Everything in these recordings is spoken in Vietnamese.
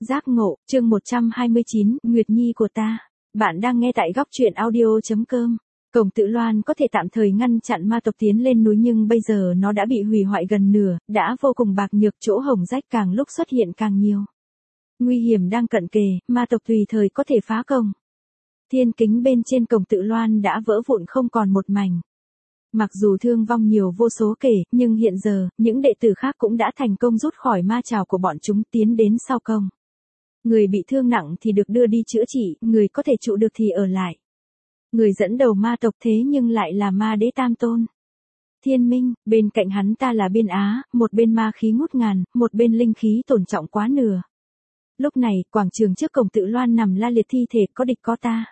Giác ngộ, chương 129, Nguyệt Nhi của ta. Bạn đang nghe tại góc truyện audio.com. Cổng Tự Loan có thể tạm thời ngăn chặn ma tộc tiến lên núi nhưng bây giờ nó đã bị hủy hoại gần nửa, đã vô cùng bạc nhược, chỗ hổng rách càng lúc xuất hiện càng nhiều. Nguy hiểm đang cận kề, ma tộc tùy thời có thể phá cổng. Thiên kính bên trên cổng Tự Loan đã vỡ vụn không còn một mảnh. Mặc dù thương vong nhiều vô số kể, nhưng hiện giờ, những đệ tử khác cũng đã thành công rút khỏi ma trảo của bọn chúng tiến đến sau cổng. Người bị thương nặng thì được đưa đi chữa trị, người có thể trụ được thì ở lại. Người dẫn đầu ma tộc thế nhưng lại là ma đế Tam Tôn. Thiên Minh, bên cạnh hắn ta là Biên Á, một bên ma khí ngút ngàn, một bên linh khí tổn trọng quá nửa. Lúc này, quảng trường trước cổng Tự Loan nằm la liệt thi thể, có địch có ta.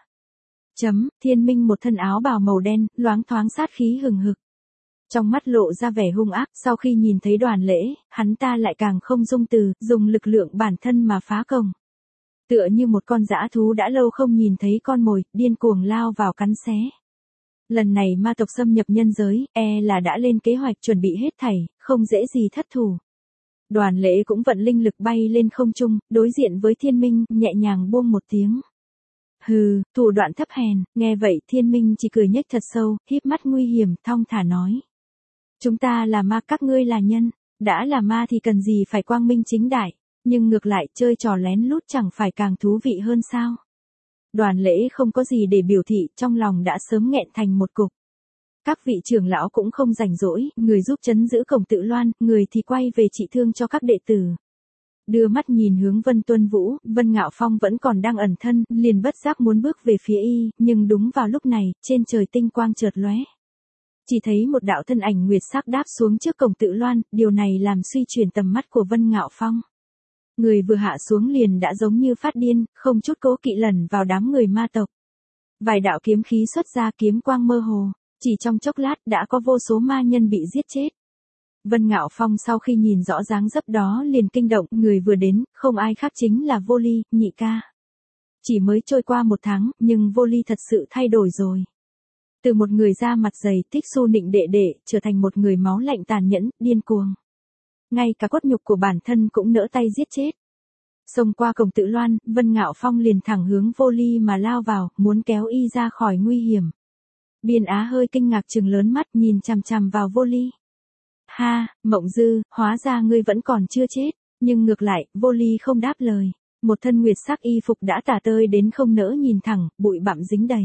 Thiên Minh một thân áo bào màu đen, loáng thoáng sát khí hừng hực. Trong mắt lộ ra vẻ hung ác, sau khi nhìn thấy Đoàn Lễ, hắn ta lại càng không dung từ, dùng lực lượng bản thân mà phá cổng. Tựa như một con dã thú đã lâu không nhìn thấy con mồi, điên cuồng lao vào cắn xé. Lần này ma tộc xâm nhập nhân giới, là đã lên kế hoạch chuẩn bị hết thảy, không dễ gì thất thủ. Đoàn Lễ cũng vận linh lực bay lên không trung, đối diện với Thiên Minh, nhẹ nhàng buông một tiếng. Hừ, thủ đoạn thấp hèn, nghe vậy Thiên Minh chỉ cười nhếch thật sâu, híp mắt nguy hiểm, thong thả nói. Chúng ta là ma, các ngươi là nhân, đã là ma thì cần gì phải quang minh chính đại, nhưng ngược lại chơi trò lén lút chẳng phải càng thú vị hơn sao. Đoàn Lễ không có gì để biểu thị, trong lòng đã sớm nghẹn thành một cục. Các vị trưởng lão cũng không rảnh rỗi, người giúp trấn giữ cổng Tự Loan, người thì quay về trị thương cho các đệ tử. Đưa mắt nhìn hướng Vân Tuân Vũ, Vân Ngạo Phong vẫn còn đang ẩn thân, liền bất giác muốn bước về phía y, nhưng đúng vào lúc này, trên trời tinh quang chợt lóe. Chỉ thấy một đạo thân ảnh nguyệt sắc đáp xuống trước cổng Tự Loan, điều này làm suy chuyển tầm mắt của Vân Ngạo Phong. Người vừa hạ xuống liền đã giống như phát điên, không chút cố kỵ lẩn vào đám người ma tộc. Vài đạo kiếm khí xuất ra, kiếm quang mơ hồ, chỉ trong chốc lát đã có vô số ma nhân bị giết chết. Vân Ngạo Phong sau khi nhìn rõ dáng dấp đó liền kinh động, người vừa đến, không ai khác chính là Vô Ly, nhị ca. Chỉ mới trôi qua 1 tháng, nhưng Vô Ly thật sự thay đổi rồi. Từ một người da mặt dày, thích xu nịnh đệ đệ, trở thành một người máu lạnh tàn nhẫn, điên cuồng. Ngay cả cốt nhục của bản thân cũng nỡ tay giết chết. Xông qua cổng Tự Loan, Vân Ngạo Phong liền thẳng hướng Vô Ly mà lao vào, muốn kéo y ra khỏi nguy hiểm. Biên Á hơi kinh ngạc trừng lớn mắt nhìn chằm chằm vào Vô Ly. Ha, Mộng Dư, hóa ra ngươi vẫn còn chưa chết, nhưng ngược lại, Vô Ly không đáp lời. Một thân nguyệt sắc y phục đã tả tơi đến không nỡ nhìn thẳng, bụi bặm dính đầy.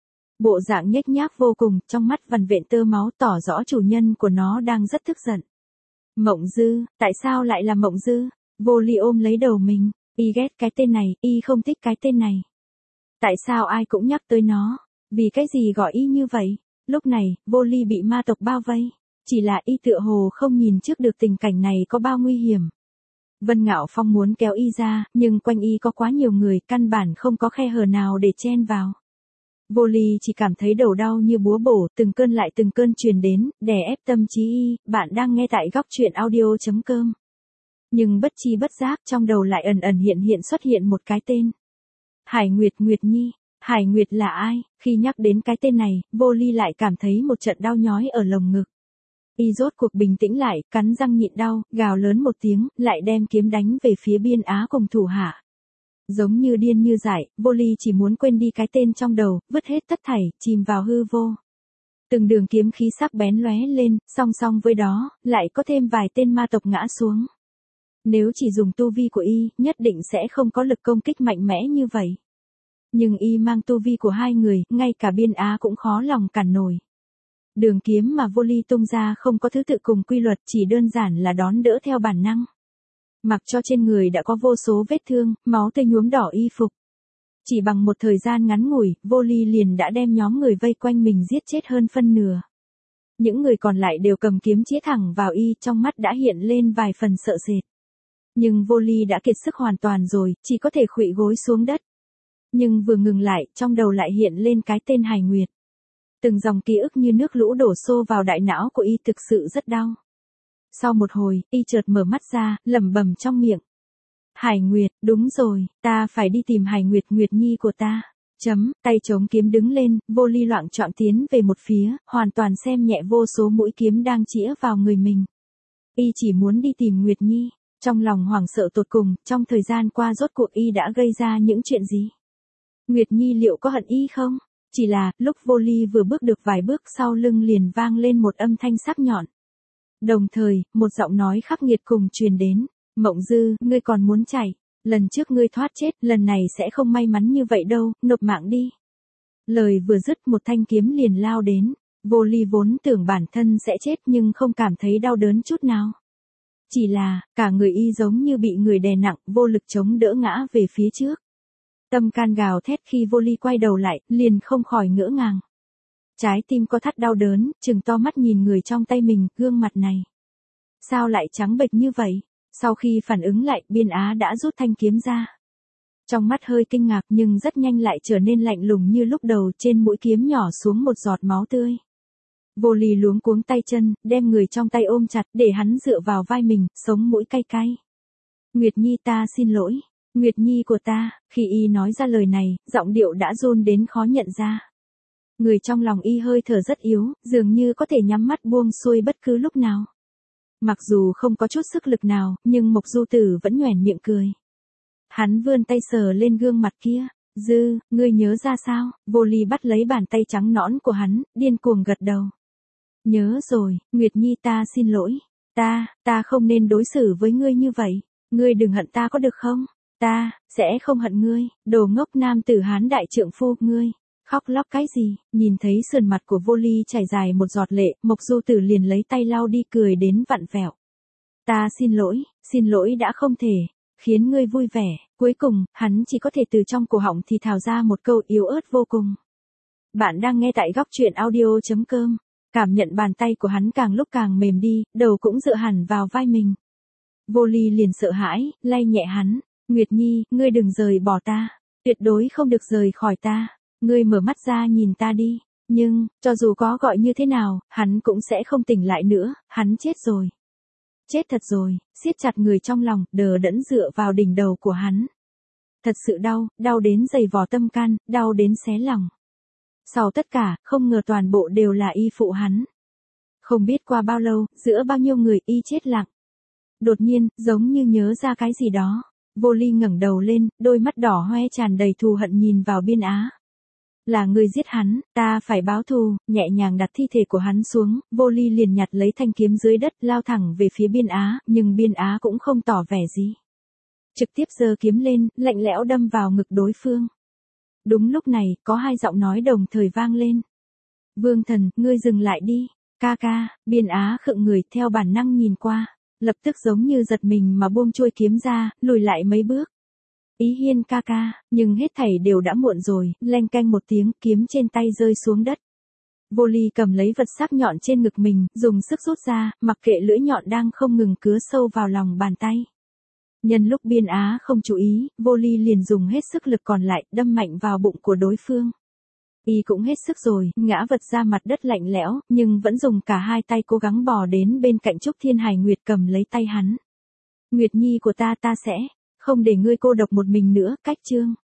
Bộ dạng nhếch nhác vô cùng, trong mắt vằn vện tơ máu tỏ rõ chủ nhân của nó đang rất tức giận. Mộng Dư, tại sao lại là Mộng Dư? Vô Ly ôm lấy đầu mình, y ghét cái tên này, y không thích cái tên này. Tại sao ai cũng nhắc tới nó? Vì cái gì gọi y như vậy? Lúc này, Vô Ly bị ma tộc bao vây. Chỉ là y tựa hồ không nhìn trước được tình cảnh này có bao nguy hiểm. Vân Ngạo Phong muốn kéo y ra, nhưng quanh y có quá nhiều người, căn bản không có khe hở nào để chen vào. Vô Ly chỉ cảm thấy đầu đau như búa bổ, từng cơn lại từng cơn truyền đến, đè ép tâm trí y. Bạn đang nghe tại góc truyện audio.com. Nhưng bất chi bất giác trong đầu lại ẩn ẩn hiện hiện xuất hiện một cái tên. Hải Nguyệt, Nguyệt Nhi. Hải Nguyệt là ai? Khi nhắc đến cái tên này, Vô Ly lại cảm thấy một trận đau nhói ở lồng ngực. Y rốt cuộc bình tĩnh lại, cắn răng nhịn đau, gào lớn một tiếng, lại đem kiếm đánh về phía Biên Á cùng thủ hạ. Giống như điên như dại, Vô Ly chỉ muốn quên đi cái tên trong đầu, vứt hết tất thảy, chìm vào hư vô. Từng đường kiếm khí sắc bén lóe lên, song song với đó, lại có thêm vài tên ma tộc ngã xuống. Nếu chỉ dùng tu vi của y, nhất định sẽ không có lực công kích mạnh mẽ như vậy. Nhưng y mang tu vi của hai người, ngay cả Biên Á cũng khó lòng cản nổi. Đường kiếm mà Vô Ly tung ra không có thứ tự cùng quy luật, chỉ đơn giản là đón đỡ theo bản năng. Mặc cho trên người đã có vô số vết thương, máu tươi nhuốm đỏ y phục. Chỉ bằng một thời gian ngắn ngủi, Vô Ly liền đã đem nhóm người vây quanh mình giết chết hơn phân nửa. Những người còn lại đều cầm kiếm chĩa thẳng vào y, trong mắt đã hiện lên vài phần sợ sệt. Nhưng Vô Ly đã kiệt sức hoàn toàn rồi, chỉ có thể khuỵu gối xuống đất. Nhưng vừa ngừng lại, trong đầu lại hiện lên cái tên Hải Nguyệt. Từng dòng ký ức như nước lũ đổ xô vào đại não của y, thực sự rất đau. Sau một hồi, y chợt mở mắt ra, lẩm bẩm trong miệng. Hải Nguyệt, đúng rồi, ta phải đi tìm Hải Nguyệt, Nguyệt Nhi của ta. Tay chống kiếm đứng lên, Vô Ly loạng choạng tiến về một phía, hoàn toàn xem nhẹ vô số mũi kiếm đang chĩa vào người mình. Y chỉ muốn đi tìm Nguyệt Nhi. Trong lòng hoảng sợ tột cùng, trong thời gian qua rốt cuộc y đã gây ra những chuyện gì? Nguyệt Nhi liệu có hận y không? Chỉ là, lúc Vô Ly vừa bước được vài bước sau lưng liền vang lên một âm thanh sắc nhọn. Đồng thời, một giọng nói khắc nghiệt cùng truyền đến. Mộng Dư, ngươi còn muốn chạy. Lần trước ngươi thoát chết, lần này sẽ không may mắn như vậy đâu, nộp mạng đi. Lời vừa dứt một thanh kiếm liền lao đến. Vô Ly vốn tưởng bản thân sẽ chết nhưng không cảm thấy đau đớn chút nào. Chỉ là, cả người y giống như bị người đè nặng, vô lực chống đỡ ngã về phía trước. Tâm can gào thét khi Vô Ly quay đầu lại, liền không khỏi ngỡ ngàng. Trái tim co thắt đau đớn, trừng to mắt nhìn người trong tay mình, gương mặt này. Sao lại trắng bệch như vậy? Sau khi phản ứng lại, Biên Á đã rút thanh kiếm ra. Trong mắt hơi kinh ngạc nhưng rất nhanh lại trở nên lạnh lùng như lúc đầu, trên mũi kiếm nhỏ xuống một giọt máu tươi. Vô Ly luống cuống tay chân, đem người trong tay ôm chặt để hắn dựa vào vai mình, sống mũi cay cay. Nguyệt Nhi ta xin lỗi. Nguyệt Nhi của ta, khi y nói ra lời này, giọng điệu đã run đến khó nhận ra. Người trong lòng y hơi thở rất yếu, dường như có thể nhắm mắt buông xuôi bất cứ lúc nào. Mặc dù không có chút sức lực nào, nhưng Mộc Du Tử vẫn nhoẻn miệng cười. Hắn vươn tay sờ lên gương mặt kia. Dư, ngươi nhớ ra sao? Vô Ly bắt lấy bàn tay trắng nõn của hắn, điên cuồng gật đầu. Nhớ rồi, Nguyệt Nhi ta xin lỗi. Ta không nên đối xử với ngươi như vậy. Ngươi đừng hận ta có được không? Ta sẽ không hận ngươi, đồ ngốc nam tử Hán đại trượng phu, ngươi. Khóc lóc cái gì? Nhìn thấy sườn mặt của Vô Ly chảy dài một giọt lệ, Mộc Du Tử liền lấy tay lau đi, cười đến vặn vẹo. Ta xin lỗi đã không thể khiến ngươi vui vẻ. Cuối cùng, hắn chỉ có thể từ trong cổ họng thì thào ra một câu yếu ớt vô cùng. Bạn đang nghe tại góc truyện audio.com. Cảm nhận bàn tay của hắn càng lúc càng mềm đi, đầu cũng dựa hẳn vào vai mình. Vô Ly liền sợ hãi, lay nhẹ hắn. Nguyệt Nhi, ngươi đừng rời bỏ ta. Tuyệt đối không được rời khỏi ta. Ngươi mở mắt ra nhìn ta đi. Nhưng, cho dù có gọi như thế nào, hắn cũng sẽ không tỉnh lại nữa, hắn chết rồi. Chết thật rồi, siết chặt người trong lòng, đờ đẫn dựa vào đỉnh đầu của hắn. Thật sự đau đến dày vò tâm can, đau đến xé lòng. Sau tất cả, không ngờ toàn bộ đều là y phụ hắn. Không biết qua bao lâu, giữa bao nhiêu người y chết lặng. Đột nhiên, giống như nhớ ra cái gì đó. Vô Ly ngẩng đầu lên, đôi mắt đỏ hoe tràn đầy thù hận nhìn vào Biên Á. Là người giết hắn, ta phải báo thù. Nhẹ nhàng đặt thi thể của hắn xuống, Vô Ly liền nhặt lấy thanh kiếm dưới đất lao thẳng về phía Biên Á, nhưng Biên Á cũng không tỏ vẻ gì. Trực tiếp giơ kiếm lên, lạnh lẽo đâm vào ngực đối phương. Đúng lúc này, có hai giọng nói đồng thời vang lên. Vương Thần, ngươi dừng lại đi. Ca ca. Biên Á khựng người, theo bản năng nhìn qua. Lập tức giống như giật mình mà buông chuôi kiếm ra, lùi lại mấy bước. Ý Hiên ca ca, nhưng hết thảy đều đã muộn rồi, leng keng một tiếng, kiếm trên tay rơi xuống đất. Vô Ly cầm lấy vật sắc nhọn trên ngực mình, dùng sức rút ra, mặc kệ lưỡi nhọn đang không ngừng cứa sâu vào lòng bàn tay. Nhân lúc Biên Á không chú ý, Vô Ly liền dùng hết sức lực còn lại, đâm mạnh vào bụng của đối phương. Y cũng hết sức rồi, ngã vật ra mặt đất lạnh lẽo, nhưng vẫn dùng cả hai tay cố gắng bò đến bên cạnh Trúc Thiên Hải Nguyệt cầm lấy tay hắn. Nguyệt Nhi của ta sẽ không để ngươi cô độc một mình nữa, cách chương.